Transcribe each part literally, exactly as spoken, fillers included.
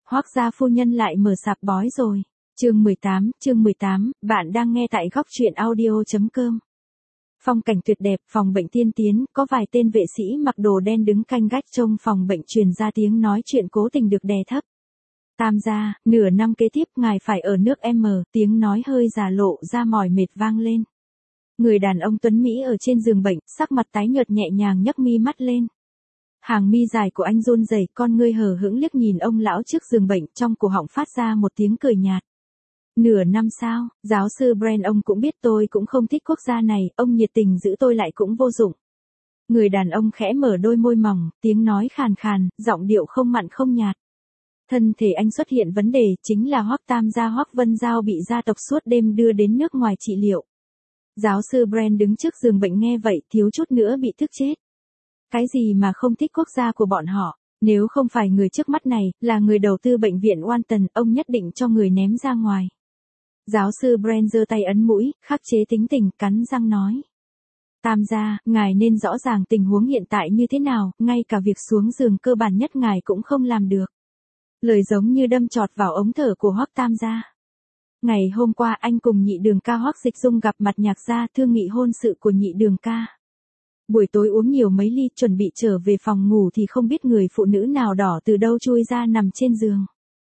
Hoác gia phu nhân lại mở sạp bói rồi. Chương mười tám, chương mười tám, bạn đang nghe tại góc truyện audio chấm com. Phong cảnh tuyệt đẹp, phòng bệnh tiên tiến, có vài tên vệ sĩ mặc đồ đen đứng canh gác trông phòng bệnh, truyền ra tiếng nói chuyện cố tình được đè thấp. Tam gia, nửa năm kế tiếp ngài phải ở nước M, tiếng nói hơi già lộ ra mỏi mệt vang lên. Người đàn ông tuấn Mỹ ở trên giường bệnh, sắc mặt tái nhợt nhẹ nhàng nhấc mi mắt lên. Hàng mi dài của anh run rẩy, con ngươi hờ hững liếc nhìn ông lão trước giường bệnh, trong cổ họng phát ra một tiếng cười nhạt. Nửa năm sao, giáo sư Brand, ông cũng biết tôi cũng không thích quốc gia này, ông nhiệt tình giữ tôi lại cũng vô dụng. Người đàn ông khẽ mở đôi môi mỏng, tiếng nói khàn khàn, giọng điệu không mặn không nhạt. Thân thể anh xuất hiện vấn đề, chính là Hoắc Tam gia Hoắc Vân Giao bị gia tộc suốt đêm đưa đến nước ngoài trị liệu. Giáo sư Brand đứng trước giường bệnh nghe vậy, thiếu chút nữa bị tức chết. Cái gì mà không thích quốc gia của bọn họ, nếu không phải người trước mắt này, là người đầu tư bệnh viện Walton, ông nhất định cho người ném ra ngoài. Giáo sư Brand giơ tay ấn mũi, khắc chế tính tình, cắn răng nói. Tam gia, ngài nên rõ ràng tình huống hiện tại như thế nào, ngay cả việc xuống giường cơ bản nhất ngài cũng không làm được. Lời giống như đâm chọt vào ống thở của Hoắc Tam gia. Ngày hôm qua anh cùng nhị đường ca Hoắc Dịch Dung gặp mặt nhạc gia thương nghị hôn sự của nhị đường ca. Buổi tối uống nhiều mấy ly, chuẩn bị trở về phòng ngủ thì không biết người phụ nữ nào đỏ từ đâu chui ra nằm trên giường.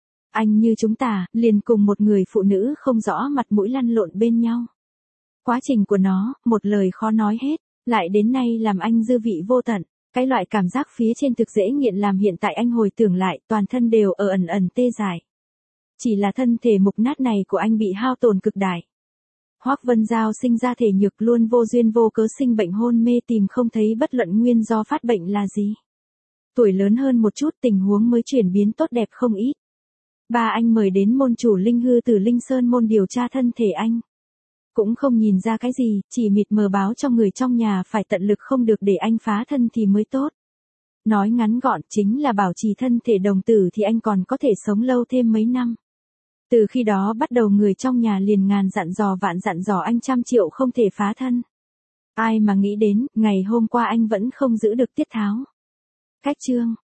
Anh như chúng ta, liền cùng một người phụ nữ không rõ mặt mũi lăn lộn bên nhau. Quá trình của nó, một lời khó nói hết, lại đến nay làm anh dư vị vô tận. Cái loại cảm giác phía trên thực dễ nghiện làm hiện tại anh hồi tưởng lại, toàn thân đều ở ẩn ẩn tê dại. Chỉ là thân thể mục nát này của anh bị hao tổn cực đại. Hoắc Vân Giao sinh ra thể nhược, luôn vô duyên vô cớ sinh bệnh hôn mê, tìm không thấy bất luận nguyên do phát bệnh là gì. Tuổi lớn hơn một chút, tình huống mới chuyển biến tốt đẹp không ít. Ba anh mời đến môn chủ Linh Hư từ Linh Sơn môn điều tra thân thể anh. Cũng không nhìn ra cái gì, chỉ mịt mờ báo cho người trong nhà phải tận lực không được để anh phá thân thì mới tốt. Nói ngắn gọn chính là bảo trì thân thể đồng tử thì anh còn có thể sống lâu thêm mấy năm. Từ khi đó bắt đầu người trong nhà liền ngàn dặn dò vạn dặn dò anh trăm triệu không thể phá thân. Ai mà nghĩ đến, ngày hôm qua anh vẫn không giữ được tiết tháo. Cách chương,